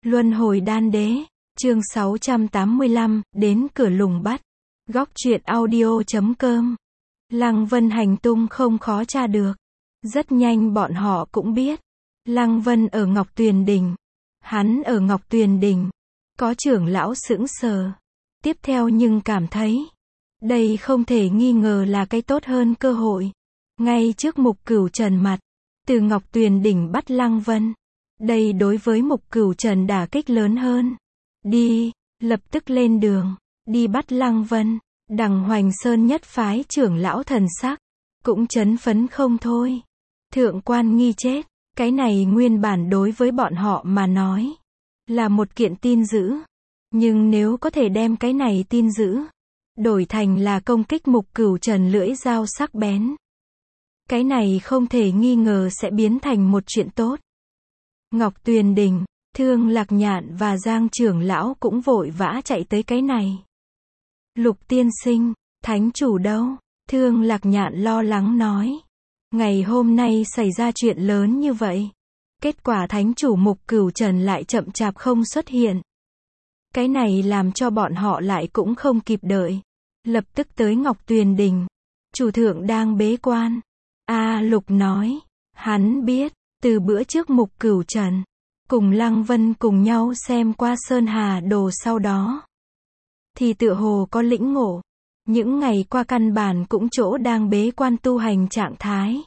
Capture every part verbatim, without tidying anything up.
Luân hồi đan đế, chương sáu trăm tám mươi lăm, đến cửa lùng bắt. Góc truyện audio chấm com. Lăng Vân hành tung không khó tra được. Rất nhanh bọn họ cũng biết. Lăng Vân ở Ngọc Tuyền Đình. Hắn ở Ngọc Tuyền Đình. Có trưởng lão sững sờ. Tiếp theo nhưng cảm thấy, đây không thể nghi ngờ là cái tốt hơn cơ hội. Ngay trước Mục Cửu Trần mặt, từ Ngọc Tuyền Đỉnh bắt Lăng Vân. Đây đối với Mục Cửu Trần đả kích lớn hơn. Đi, lập tức lên đường, đi bắt Lăng Vân. Đằng Hoành Sơn nhất phái trưởng lão thần sắc, cũng chấn phấn không thôi. Thượng quan Nghi chết, cái này nguyên bản đối với bọn họ mà nói, là một kiện tin dữ. Nhưng nếu có thể đem cái này tin dữ, đổi thành là công kích Mục Cửu Trần lưỡi dao sắc bén. Cái này không thể nghi ngờ sẽ biến thành một chuyện tốt. Ngọc Tuyền Đình, Thương Lạc Nhạn và Giang trưởng lão cũng vội vã chạy tới cái này. Lục tiên sinh, thánh chủ đâu? Thương Lạc Nhạn lo lắng nói. Ngày hôm nay xảy ra chuyện lớn như vậy. Kết quả thánh chủ Mục Cửu Trần lại chậm chạp không xuất hiện. Cái này làm cho bọn họ lại cũng không kịp đợi. Lập tức tới Ngọc Tuyền Đình. Chủ thượng đang bế quan. A Lục nói. Hắn biết, từ bữa trước Mục Cửu Trần cùng Lăng Vân cùng nhau xem qua Sơn Hà Đồ sau đó, thì tựa hồ có lĩnh ngộ. Những ngày qua căn bản cũng chỗ đang bế quan tu hành trạng thái.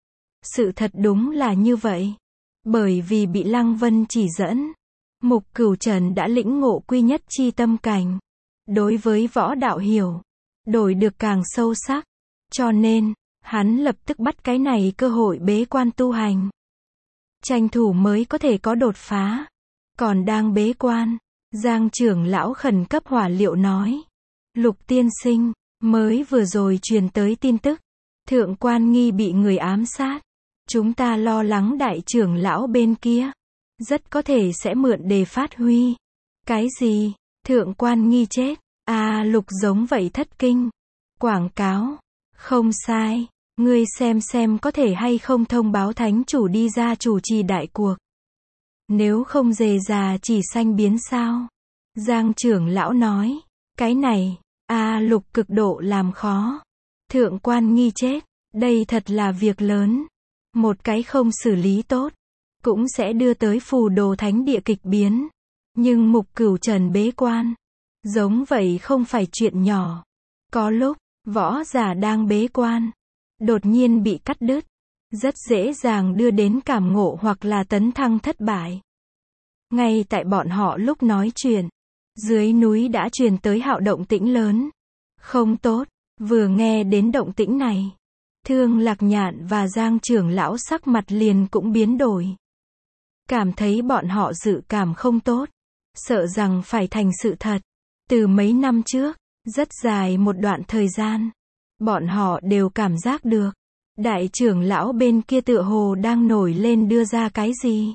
Sự thật đúng là như vậy. Bởi vì bị Lăng Vân chỉ dẫn, Mục Cửu Trần đã lĩnh ngộ quy nhất chi tâm cảnh. Đối với võ đạo hiểu, đổi được càng sâu sắc. Cho nên, hắn lập tức bắt cái này cơ hội bế quan tu hành. Tranh thủ mới có thể có đột phá. Còn đang bế quan, Giang trưởng lão khẩn cấp hỏa liệu nói. Lục tiên sinh, mới vừa rồi truyền tới tin tức. Thượng quan Nghi bị người ám sát. Chúng ta lo lắng đại trưởng lão bên kia. Rất có thể sẽ mượn để phát huy. Cái gì? Thượng quan Nghi chết. À Lục giống vậy thất kinh. Quảng cáo. Không sai. Ngươi xem xem có thể hay không thông báo thánh chủ đi ra chủ trì đại cuộc. Nếu không dề già chỉ xanh biến sao? Giang trưởng lão nói. Cái này, A Lục cực độ làm khó. Thượng quan Nghi chết. Đây thật là việc lớn. Một cái không xử lý tốt, cũng sẽ đưa tới phù đồ thánh địa kịch biến. Nhưng Mục Cửu Trần bế quan, giống vậy không phải chuyện nhỏ. Có lúc, võ giả đang bế quan, đột nhiên bị cắt đứt, rất dễ dàng đưa đến cảm ngộ hoặc là tấn thăng thất bại. Ngay tại bọn họ lúc nói chuyện, dưới núi đã truyền tới hạo động tĩnh lớn. Không tốt, vừa nghe đến động tĩnh này, Thương Lạc Nhạn và Giang trưởng lão sắc mặt liền cũng biến đổi. Cảm thấy bọn họ dự cảm không tốt, sợ rằng phải thành sự thật. Từ mấy năm trước, rất dài một đoạn thời gian, bọn họ đều cảm giác được, đại trưởng lão bên kia tựa hồ đang nổi lên đưa ra cái gì.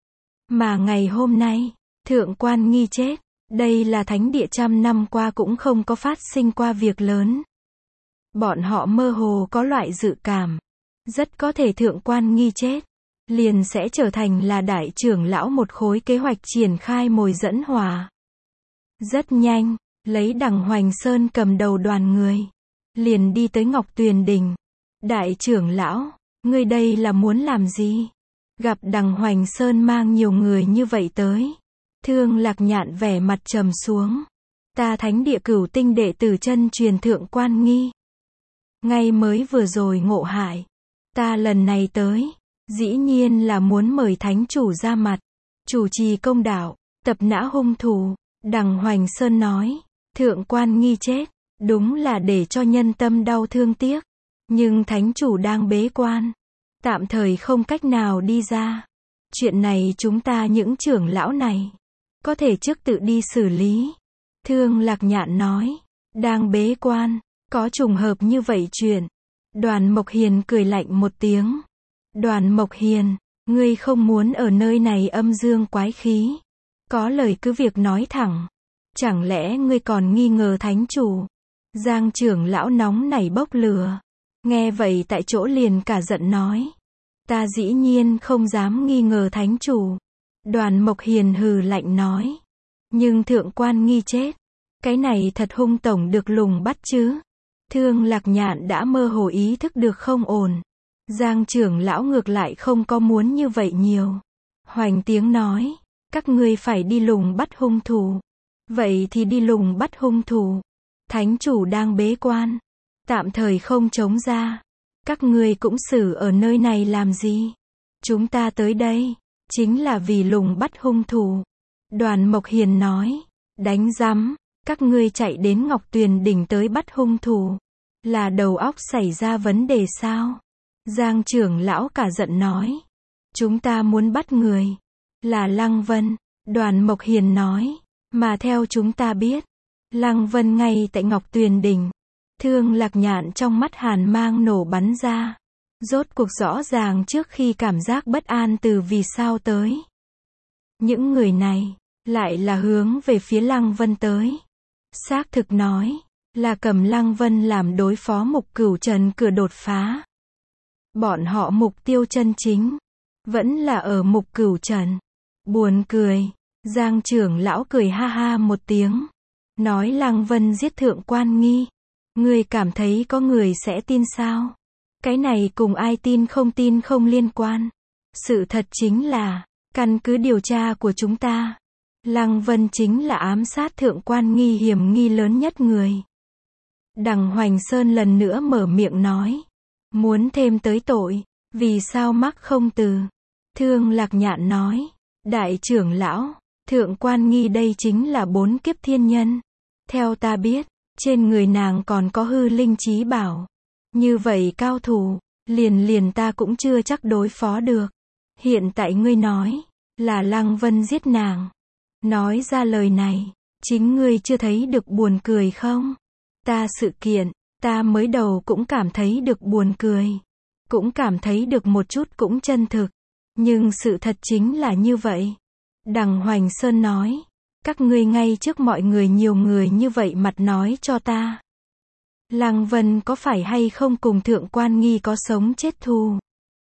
Mà ngày hôm nay, Thượng quan Nghi chết, đây là thánh địa trăm năm qua cũng không có phát sinh qua việc lớn. Bọn họ mơ hồ có loại dự cảm, rất có thể Thượng quan Nghi chết, liền sẽ trở thành là đại trưởng lão một khối kế hoạch triển khai mồi dẫn hỏa. Rất nhanh, lấy Đằng Hoành Sơn cầm đầu đoàn người, liền đi tới Ngọc Tuyền Đình. Đại trưởng lão, ngươi đây là muốn làm gì? Gặp Đằng Hoành Sơn mang nhiều người như vậy tới. Thương Lạc Nhạn vẻ mặt trầm xuống. Ta thánh địa cửu tinh đệ tử chân truyền Thượng quan Nghi. Ngay mới vừa rồi ngộ hại. Ta lần này tới, dĩ nhiên là muốn mời thánh chủ ra mặt, chủ trì công đạo, tập nã hung thủ. Đằng Hoành Sơn nói, Thượng quan Nghi chết, đúng là để cho nhân tâm đau thương tiếc. Nhưng thánh chủ đang bế quan, tạm thời không cách nào đi ra. Chuyện này chúng ta những trưởng lão này, có thể trước tự đi xử lý. Thương Lạc Nhạn nói, đang bế quan, có trùng hợp như vậy chuyện. Đoàn Mộc Hiền cười lạnh một tiếng. Đoàn Mộc Hiền, ngươi không muốn ở nơi này âm dương quái khí. Có lời cứ việc nói thẳng. Chẳng lẽ ngươi còn nghi ngờ thánh chủ? Giang trưởng lão nóng nảy bốc lửa. Nghe vậy tại chỗ liền cả giận nói. Ta dĩ nhiên không dám nghi ngờ thánh chủ. Đoàn Mộc Hiền hừ lạnh nói. Nhưng Thượng Quan Nghi chết. Cái này thật hung tổng được lùng bắt chứ. Thương Lạc Nhạn đã mơ hồ ý thức được không ổn. Giang trưởng lão ngược lại không có muốn như vậy nhiều. Hoành tiếng nói. Các ngươi phải đi lùng bắt hung thủ. Vậy thì đi lùng bắt hung thủ. Thánh chủ đang bế quan. Tạm thời không chống ra. Các ngươi cũng xử ở nơi này làm gì? Chúng ta tới đây. Chính là vì lùng bắt hung thủ. Đoàn Mộc Hiền nói. Đánh rắm. Các ngươi chạy đến Ngọc Tuyền đỉnh tới bắt hung thủ. Là đầu óc xảy ra vấn đề sao? Giang trưởng lão cả giận nói. Chúng ta muốn bắt người. Là Lăng Vân. Đoàn Mộc Hiền nói. Mà theo chúng ta biết. Lăng Vân ngay tại Ngọc Tuyền đỉnh. Thương Lạc Nhạn trong mắt hàn mang nổ bắn ra. Rốt cuộc rõ ràng trước khi cảm giác bất an từ vì sao tới. Những người này. Lại là hướng về phía Lăng Vân tới. Xác thực nói. Là cầm Lăng Vân làm đối phó Mục Cửu Trần cửa đột phá. Bọn họ mục tiêu chân chính. Vẫn là ở Mục Cửu Trần. Buồn cười. Giang trưởng lão cười ha ha một tiếng. Nói Lăng Vân giết Thượng Quan Nghi. Người cảm thấy có người sẽ tin sao? Cái này cùng ai tin không tin không liên quan. Sự thật chính là, căn cứ điều tra của chúng ta. Lăng Vân chính là ám sát Thượng Quan Nghi hiểm nghi lớn nhất người. Đằng Hoành Sơn lần nữa mở miệng nói. Muốn thêm tới tội. Vì sao mắc không từ? Thương Lạc Nhạn nói. Đại trưởng lão. Thượng Quan Nghi đây chính là bốn kiếp thiên nhân. Theo ta biết. Trên người nàng còn có hư linh trí bảo. Như vậy cao thủ. Liền liền ta cũng chưa chắc đối phó được. Hiện tại ngươi nói. Là Lăng Vân giết nàng. Nói ra lời này. Chính ngươi chưa thấy được buồn cười không? Ta sự kiện. Ta mới đầu cũng cảm thấy được buồn cười. Cũng cảm thấy được một chút cũng chân thực. Nhưng sự thật chính là như vậy. Đằng Hoành Sơn nói. Các ngươi ngay trước mọi người nhiều người như vậy mặt nói cho ta. Lăng Vân có phải hay không cùng Thượng Quan Nghi có sống chết thù?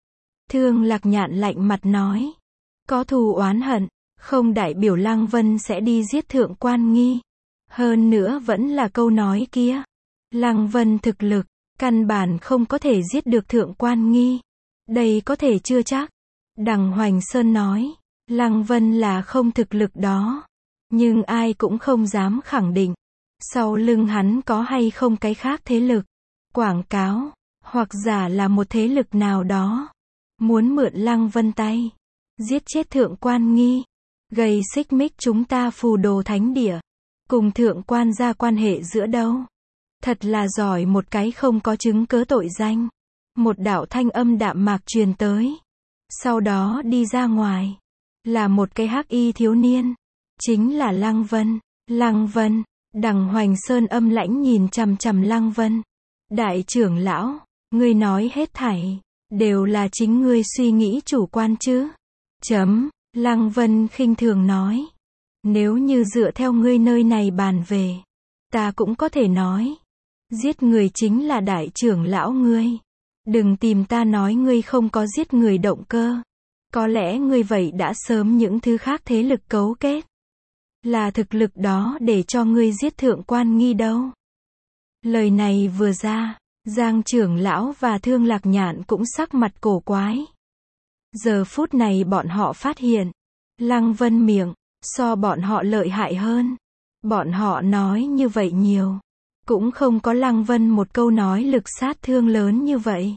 Thương Lạc Nhạn lạnh mặt nói. Có thù oán hận. Không đại biểu Lăng Vân sẽ đi giết Thượng Quan Nghi. Hơn nữa vẫn là câu nói kia. Lăng Vân thực lực. Căn bản không có thể giết được Thượng Quan Nghi. Đây có thể chưa chắc. Đằng Hoành Sơn nói. Lăng Vân là không thực lực đó. Nhưng ai cũng không dám khẳng định. Sau lưng hắn có hay không cái khác thế lực. Quảng cáo. Hoặc giả là một thế lực nào đó. Muốn mượn Lăng Vân tay. Giết chết Thượng Quan Nghi. Gây xích mích chúng ta Phù Đồ Thánh Địa. Cùng Thượng Quan gia quan hệ giữa đâu. Thật là giỏi một cái không có chứng cớ tội danh. Một đạo thanh âm đạm mạc truyền tới. Sau đó đi ra ngoài. Là một cái hắc y thiếu niên. Chính là Lăng Vân. Lăng Vân. Đằng Hoành Sơn âm lãnh nhìn chằm chằm Lăng Vân. Đại trưởng lão. Ngươi nói hết thảy. Đều là chính ngươi suy nghĩ chủ quan chứ. Chấm. Lăng Vân khinh thường nói. Nếu như dựa theo ngươi nơi này bàn về. Ta cũng có thể nói. Giết người chính là đại trưởng lão ngươi. Đừng tìm ta nói ngươi không có giết người động cơ. Có lẽ ngươi vậy đã sớm những thứ khác thế lực cấu kết. Là thực lực đó để cho ngươi giết Thượng Quan Nghi đâu. Lời này vừa ra, Giang trưởng lão và Thương Lạc Nhạn cũng sắc mặt cổ quái. Giờ phút này bọn họ phát hiện. Lăng Vân miệng, so bọn họ lợi hại hơn. Bọn họ nói như vậy nhiều. Cũng không có Lăng Vân một câu nói lực sát thương lớn như vậy.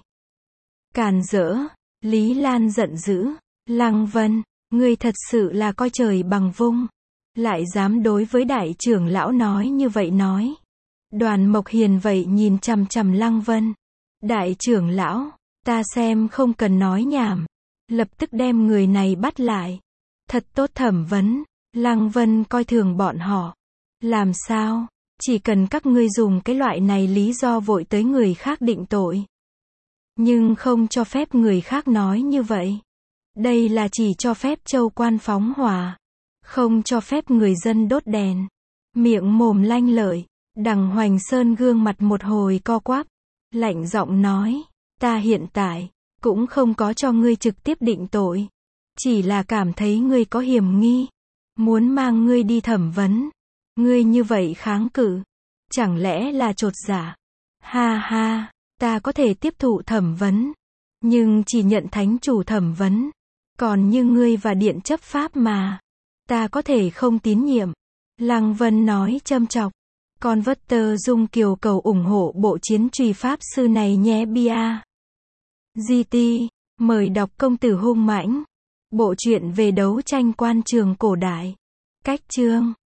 Càn rỡ. Lý Lan giận dữ. Lăng Vân, ngươi thật sự là coi trời bằng vung. Lại dám đối với đại trưởng lão nói như vậy nói. Đoàn Mộc Hiền vậy nhìn chằm chằm Lăng Vân. Đại trưởng lão, ta xem không cần nói nhảm. Lập tức đem người này bắt lại. Thật tốt thẩm vấn. Lăng Vân coi thường bọn họ. Làm sao? Chỉ cần các ngươi dùng cái loại này lý do vội tới người khác định tội. Nhưng không cho phép người khác nói như vậy. Đây là chỉ cho phép châu quan phóng hỏa. Không cho phép người dân đốt đèn. Miệng mồm lanh lợi. Đằng Hoành Sơn gương mặt một hồi co quắp. Lạnh giọng nói. Ta hiện tại. Cũng không có cho ngươi trực tiếp định tội. Chỉ là cảm thấy ngươi có hiểm nghi. Muốn mang ngươi đi thẩm vấn. Ngươi như vậy kháng cự. Chẳng lẽ là chột dạ? Ha ha, ta có thể tiếp thụ thẩm vấn. Nhưng chỉ nhận thánh chủ thẩm vấn. Còn như ngươi và điện chấp pháp mà. Ta có thể không tín nhiệm. Lăng Vân nói châm chọc. Con vất tơ Dung Kiều cầu ủng hộ bộ chiến truy pháp sư này nhé bia. giê tê, mời đọc Công tử hung mãnh. Bộ truyện về đấu tranh quan trường cổ đại. Cách chương